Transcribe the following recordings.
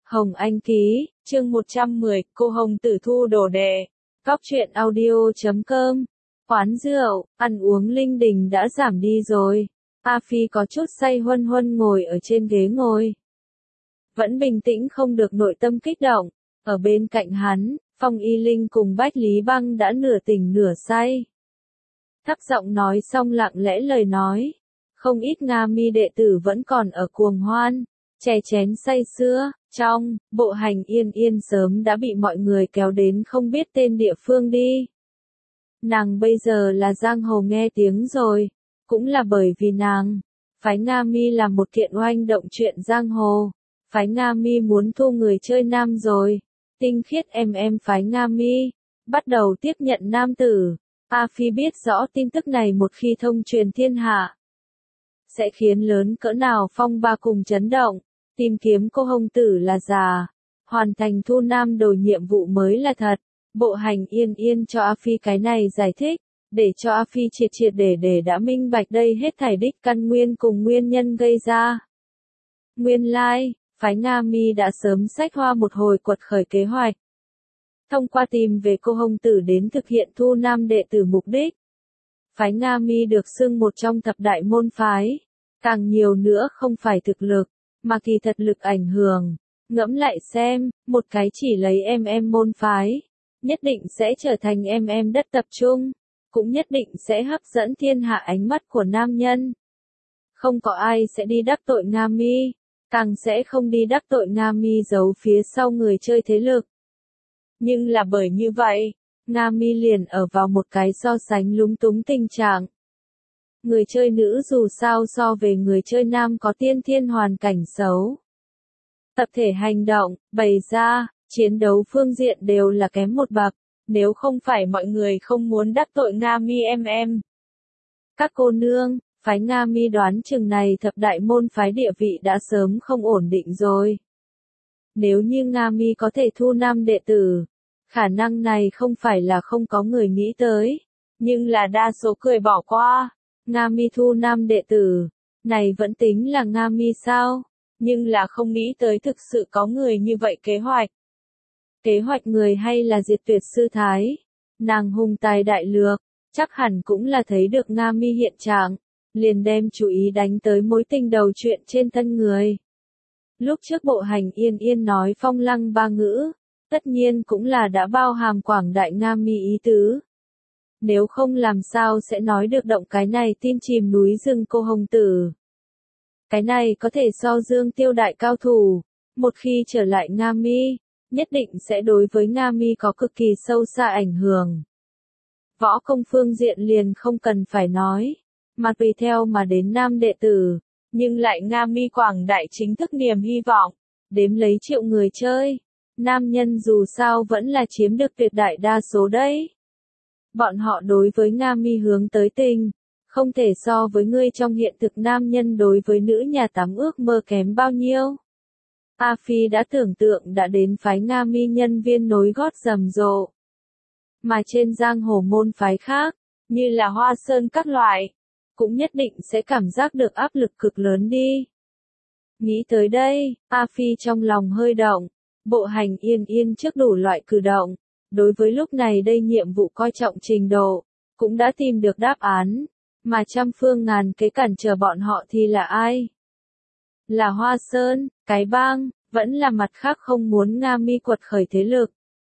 Hồng Anh ký, chương 110, cô Hồng Tử thu đồ đệ. Góc truyện audio.com. Quán rượu, ăn uống linh đình đã giảm đi rồi. A Phi có chút say huân huân ngồi ở trên ghế ngồi. Vẫn bình tĩnh không được nội tâm kích động. Ở bên cạnh hắn, Phong Y Linh cùng Bách Lý Băng đã nửa tỉnh nửa say. Thấp giọng nói xong lặng lẽ lời nói. Không ít Nga Mi đệ tử vẫn còn ở cuồng hoan, chè chén say sưa. Trong bộ hành Yên Yên sớm đã bị mọi người kéo đến không biết tên địa phương đi. Nàng bây giờ là giang hồ nghe tiếng rồi, cũng là bởi vì nàng, phái Nga Mi làm một kiện oanh động chuyện giang hồ, phái Nga Mi muốn thu người chơi nam rồi, tinh khiết em phái Nga Mi, bắt đầu tiếp nhận nam tử. A Phi biết rõ tin tức này một khi thông truyền thiên hạ, sẽ khiến lớn cỡ nào phong ba cùng chấn động. Tìm kiếm cô Hồng Tử là già, hoàn thành thu nam đồ nhiệm vụ mới là thật. Bộ hành Yên Yên cho A Phi cái này giải thích, để cho A Phi triệt để đã minh bạch đây hết thảy đích căn nguyên cùng nguyên nhân gây ra. Nguyên lai, phái Nga Mi đã sớm xách hoa một hồi quật khởi kế hoạch. Thông qua tìm về cô Hồng Tử đến thực hiện thu nam đệ tử mục đích. Phái Nga Mi được xưng một trong thập đại môn phái, càng nhiều nữa không phải thực lực, mà kỳ thật lực ảnh hưởng. Ngẫm lại xem, một cái chỉ lấy em môn phái, nhất định sẽ trở thành em đất tập trung, cũng nhất định sẽ hấp dẫn thiên hạ ánh mắt của nam nhân. Không có ai sẽ đi đắc tội Nga Mi, càng sẽ không đi đắc tội Nga Mi giấu phía sau người chơi thế lực. Nhưng là bởi như vậy, Nga Mi liền ở vào một cái so sánh lúng túng tình trạng. Người chơi nữ dù sao so về người chơi nam có tiên thiên hoàn cảnh xấu. Tập thể hành động, bày ra, chiến đấu phương diện đều là kém một bậc, nếu không phải mọi người không muốn đắc tội Nga Mi em. Các cô nương, phái Nga Mi đoán chừng này thập đại môn phái địa vị đã sớm không ổn định rồi. Nếu như Nga Mi có thể thu nam đệ tử, khả năng này không phải là không có người nghĩ tới, nhưng là đa số cười bỏ qua. Nga Mi thu nam đệ tử, này vẫn tính là Nga Mi sao, nhưng là không nghĩ tới thực sự có người như vậy kế hoạch. Kế hoạch người hay là diệt tuyệt sư thái, nàng hùng tài đại lược, chắc hẳn cũng là thấy được Nga Mi hiện trạng, liền đem chú ý đánh tới mối tình đầu chuyện trên thân người. Lúc trước bộ hành Yên Yên nói phong lăng ba ngữ, tất nhiên cũng là đã bao hàm quảng đại Nga Mi ý tứ. Nếu không làm sao sẽ nói được động cái này tin chìm núi rừng cô Hồng Tử. Cái này có thể so Dương Tiêu đại cao thủ, một khi trở lại Nga Mi, nhất định sẽ đối với Nga Mi có cực kỳ sâu xa ảnh hưởng. Võ công phương diện liền không cần phải nói, mà tùy theo mà đến nam đệ tử, nhưng lại Nga Mi quảng đại chính thức niềm hy vọng, đếm lấy triệu người chơi, nam nhân dù sao vẫn là chiếm được tuyệt đại đa số đấy. Bọn họ đối với Nga Mi hướng tới tình, không thể so với ngươi trong hiện thực nam nhân đối với nữ nhà tắm ước mơ kém bao nhiêu. A Phi đã tưởng tượng đã đến phái Nga Mi nhân viên nối gót rầm rộ. Mà trên giang hồ môn phái khác, như là Hoa Sơn các loại, cũng nhất định sẽ cảm giác được áp lực cực lớn đi. Nghĩ tới đây, A Phi trong lòng hơi động, bộ hành Yên Yên trước đủ loại cử động. Đối với lúc này đây nhiệm vụ coi trọng trình độ, cũng đã tìm được đáp án, mà trăm phương ngàn kế cản trở bọn họ thì là ai? Là Hoa Sơn, cái bang, vẫn là mặt khác không muốn Nga Mi quật khởi thế lực.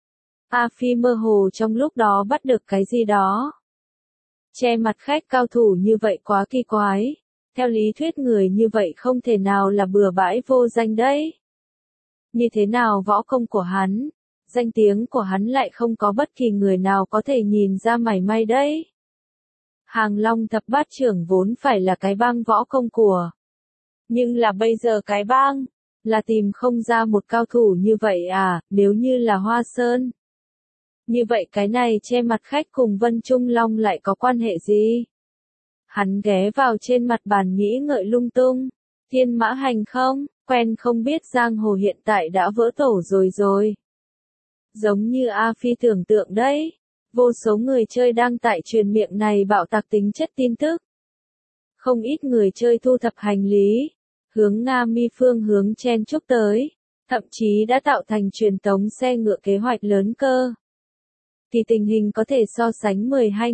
A Phi mơ hồ trong lúc đó bắt được cái gì đó. Che mặt khách cao thủ như vậy quá kỳ quái, theo lý thuyết người như vậy không thể nào là bừa bãi vô danh đấy. Như thế nào võ công của hắn? Danh tiếng của hắn lại không có bất kỳ người nào có thể nhìn ra mảy may đấy. Hàng Long thập bát trưởng vốn phải là cái bang võ công của. Nhưng là bây giờ cái bang, là tìm không ra một cao thủ như vậy à, nếu như là Hoa Sơn. Như vậy cái này che mặt khách cùng Vân Trung Long lại có quan hệ gì? Hắn ghé vào trên mặt bàn nghĩ ngợi lung tung. Thiên mã hành không, quen không biết giang hồ hiện tại đã vỡ tổ rồi. Giống như A Phi tưởng tượng đấy, vô số người chơi đang tại truyền miệng này bạo tạc tính chất tin tức. Không ít người chơi thu thập hành lý, hướng Nga Mi phương hướng chen chúc tới, thậm chí đã tạo thành truyền tống xe ngựa kế hoạch lớn cơ. Thì tình hình có thể so sánh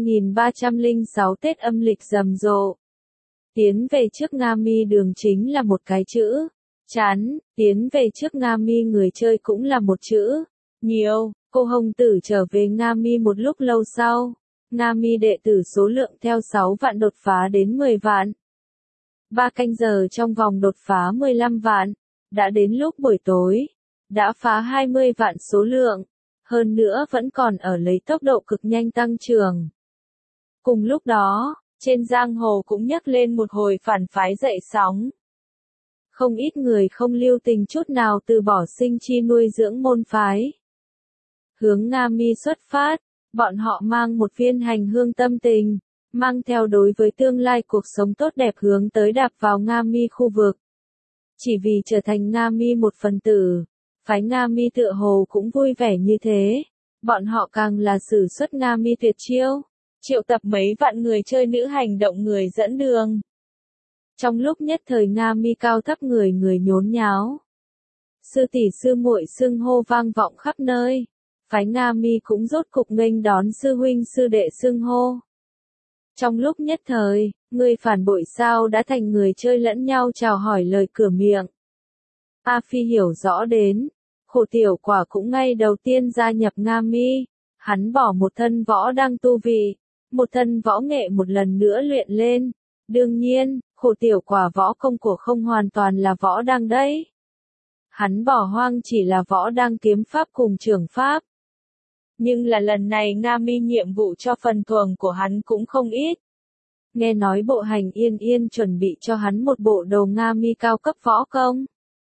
12.306 Tết âm lịch rầm rộ. Tiến về trước Nga Mi đường chính là một cái chữ, chán, tiến về trước Nga Mi người chơi cũng là một chữ, nhiều. Cô Hồng Tử trở về Nga Mi một lúc lâu sau. Nga Mi đệ tử số lượng theo 6 vạn đột phá đến 10 vạn. 3 canh giờ trong vòng đột phá 15 vạn. Đã đến lúc buổi tối. Đã phá 20 vạn số lượng. Hơn nữa vẫn còn ở lấy tốc độ cực nhanh tăng trưởng. Cùng lúc đó, trên giang hồ cũng nhắc lên một hồi phản phái dậy sóng. Không ít người không lưu tình chút nào từ bỏ sinh chi nuôi dưỡng môn phái. Hướng Nga Mi xuất phát, bọn họ mang một viên hành hương tâm tình, mang theo đối với tương lai cuộc sống tốt đẹp hướng tới đạp vào Nga Mi khu vực. Chỉ vì trở thành Nga Mi một phần tử, phái Nga Mi tựa hồ cũng vui vẻ như thế, bọn họ càng là sử xuất Nga Mi tuyệt chiêu, triệu tập mấy vạn người chơi nữ hành động người dẫn đường. Trong lúc nhất thời Nga Mi cao thấp người người nhốn nháo. Sư tỷ sư muội xưng hô vang vọng khắp nơi. Phái Nga Mi cũng rốt cục nghênh đón sư huynh sư đệ xưng hô. Trong lúc nhất thời, người phản bội sao đã thành người chơi lẫn nhau chào hỏi lời cửa miệng. A Phi hiểu rõ đến, Khổ Tiểu Quả cũng ngay đầu tiên gia nhập Nga Mi, hắn bỏ một thân võ đang tu vị, một thân võ nghệ một lần nữa luyện lên. Đương nhiên, Khổ Tiểu Quả võ công của không hoàn toàn là võ đang đấy. Hắn bỏ hoang chỉ là võ đang kiếm pháp cùng trường pháp. Nhưng là lần này Nga Mi nhiệm vụ cho phần thưởng của hắn cũng không ít. Nghe nói bộ hành Yên Yên chuẩn bị cho hắn một bộ đồ Nga Mi cao cấp võ công.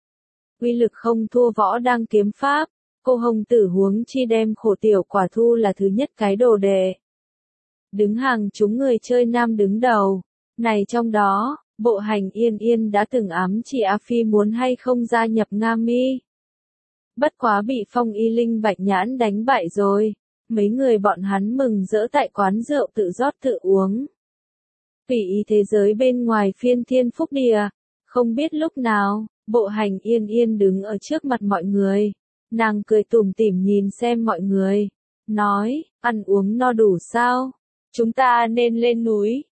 Uy lực không thua võ đang kiếm pháp, cô Hồng Tử huống chi đem Khổ Tiểu Quả thu là thứ nhất cái đồ đệ. Đứng hàng chúng người chơi nam đứng đầu. Này trong đó, bộ hành Yên Yên đã từng ám chỉ A Phi muốn hay không gia nhập Nga Mi. Bất quá bị Phong Y Linh Bạch Nhãn đánh bại rồi. Mấy người bọn hắn mừng rỡ tại quán rượu tự rót tự uống. Tùy ý thế giới bên ngoài phiên thiên phúc địa. Không biết lúc nào, bộ hành Yên Yên đứng ở trước mặt mọi người. Nàng cười tủm tỉm nhìn xem mọi người. Nói, ăn uống no đủ sao? Chúng ta nên lên núi.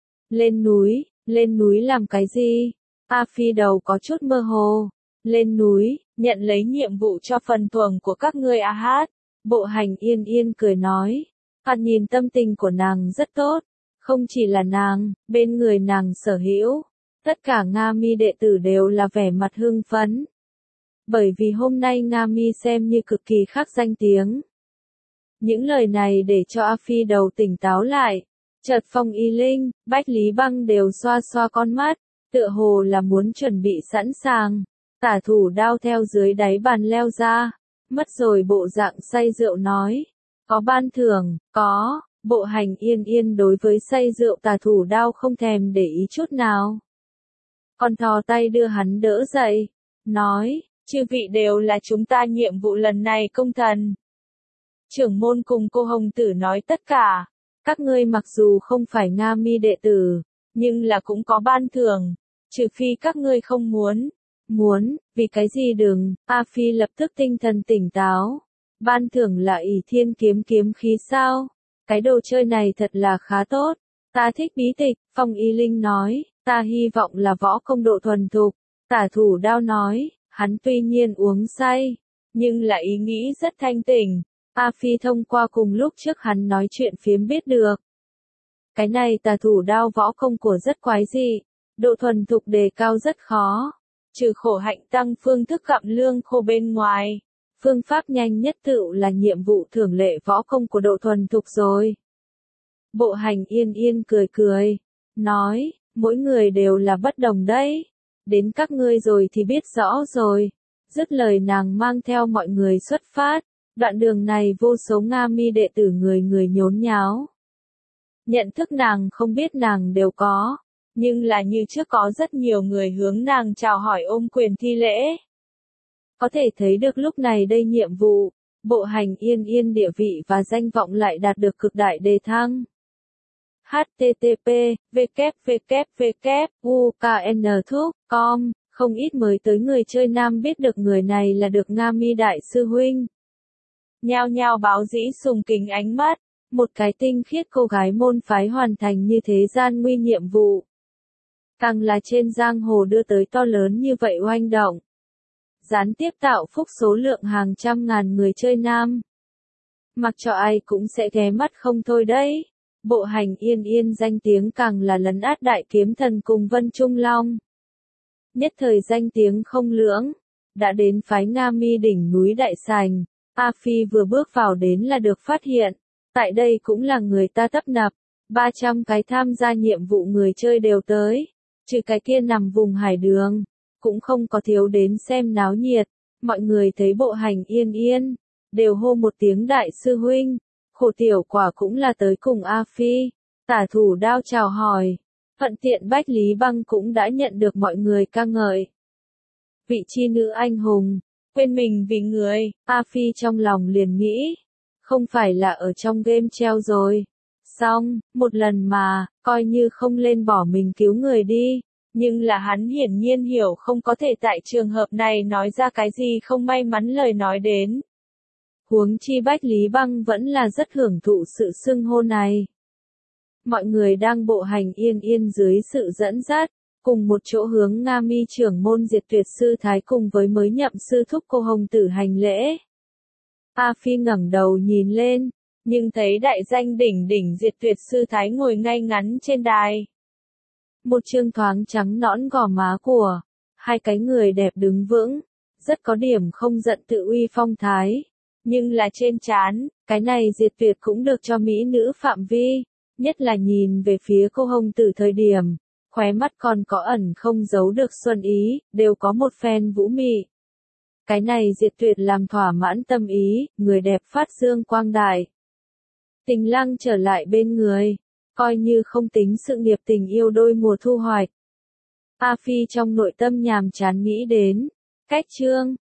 Lên núi làm cái gì? A Phi đầu có chút mơ hồ. Lên núi, nhận lấy nhiệm vụ cho phần thưởng của các ngươi a hát. Bộ hành Yên Yên cười nói. Hắn nhìn tâm tình của nàng rất tốt. Không chỉ là nàng, bên người nàng sở hữu. Tất cả Nga Mi đệ tử đều là vẻ mặt hưng phấn. Bởi vì hôm nay Nga Mi xem như cực kỳ khác danh tiếng. Những lời này để cho A Phi đầu tỉnh táo lại. Chợt Phong Y Linh, Bách Lý Băng đều xoa xoa con mắt. Tựa hồ là muốn chuẩn bị sẵn sàng. Tả thủ đao theo dưới đáy bàn leo ra. Mất rồi bộ dạng say rượu nói. Có ban thưởng, có. Bộ hành Yên Yên đối với say rượu tả thủ đao không thèm để ý chút nào. Còn thò tay đưa hắn đỡ dậy. Nói, chư vị đều là chúng ta nhiệm vụ lần này công thần. Trưởng môn cùng cô Hồng Tử nói tất cả. Các ngươi mặc dù không phải Nga Mi đệ tử, nhưng là cũng có ban thưởng. Trừ phi các ngươi không muốn. Muốn, vì cái gì đừng, A Phi lập tức tinh thần tỉnh táo. Ban thưởng là ỷ thiên kiếm kiếm khí sao? Cái đồ chơi này thật là khá tốt. Ta thích bí tịch, Phong Y Linh nói, ta hy vọng là võ công độ thuần thục. Tả thủ đao nói, hắn tuy nhiên uống say, nhưng là ý nghĩ rất thanh tỉnh. A Phi thông qua cùng lúc trước hắn nói chuyện phiếm biết được. Cái này tả thủ đao võ công của rất quái dị, độ thuần thục đề cao rất khó. Trừ khổ hạnh tăng phương thức gặm lương khô bên ngoài. Phương pháp nhanh nhất tựu là nhiệm vụ thường lệ võ công của độ thuần thục rồi. Bộ hành Yên Yên cười cười. Nói, mỗi người đều là bất đồng đấy. Đến các ngươi rồi thì biết rõ rồi. Dứt lời nàng mang theo mọi người xuất phát. Đoạn đường này vô số Nga Mi đệ tử người người nhốn nháo. Nhận thức nàng không biết nàng đều có. Nhưng là như trước có rất nhiều người hướng nàng chào hỏi ôm quyền thi lễ. Có thể thấy được lúc này đây nhiệm vụ, bộ hành Yên Yên địa vị và danh vọng lại đạt được cực đại đề thăng. http://www.uknthuc.com Không ít mới tới người chơi nam biết được người này là được Nga Mi đại sư huynh. Nhao nhao báo dĩ sùng kính ánh mắt, một cái tinh khiết cô gái môn phái hoàn thành như thế gian nguy nhiệm vụ. Càng là trên giang hồ đưa tới to lớn như vậy oanh động. Gián tiếp tạo phúc số lượng hàng trăm ngàn người chơi nam. Mặc cho ai cũng sẽ ghé mắt không thôi đấy. Bộ hành Yên Yên danh tiếng càng là lấn át đại kiếm thần cùng Vân Trung Long. Nhất thời danh tiếng không lưỡng, đã đến phái Nga Mi đỉnh núi Đại Sành, A Phi vừa bước vào đến là được phát hiện. Tại đây cũng là người ta tấp nập, 300 cái tham gia nhiệm vụ người chơi đều tới, trừ cái kia nằm vùng hải đường, cũng không có thiếu đến xem náo nhiệt. Mọi người thấy bộ hành Yên Yên, đều hô một tiếng đại sư huynh. Khổ tiểu quả cũng là tới cùng A Phi, tả thủ đao chào hỏi. Thuận tiện Bách Lý Băng cũng đã nhận được mọi người ca ngợi. Vị chi nữ anh hùng, quên mình vì người, A Phi trong lòng liền nghĩ. Không phải là ở trong game treo rồi. Xong, một lần mà, coi như không lên bỏ mình cứu người đi. Nhưng là hắn hiển nhiên hiểu không có thể tại trường hợp này nói ra cái gì không may mắn lời nói đến. Huống chi Bách Lý Băng vẫn là rất hưởng thụ sự xưng hô này. Mọi người đang bộ hành Yên Yên dưới sự dẫn dắt, cùng một chỗ hướng Nga Mi trưởng môn Diệt Tuyệt Sư Thái cùng với mới nhậm sư thúc cô Hồng Tử hành lễ. A Phi ngẩng đầu nhìn lên, nhưng thấy đại danh đỉnh đỉnh Diệt Tuyệt Sư Thái ngồi ngay ngắn trên đài. Một trương thoáng trắng nõn gò má của hai cái người đẹp đứng vững, rất có điểm không giận tự uy phong thái. Nhưng là trên trán, cái này Diệt Tuyệt cũng được cho mỹ nữ phạm vi, nhất là nhìn về phía cô Hồng Tử thời điểm, khóe mắt còn có ẩn không giấu được xuân ý, đều có một phen vũ mị. Cái này Diệt Tuyệt làm thỏa mãn tâm ý, người đẹp phát dương quang đại. Tình Lăng trở lại bên người, coi như không tính sự nghiệp tình yêu đôi mùa thu hoạch. A Phi trong nội tâm nhàm chán nghĩ đến, cách chương,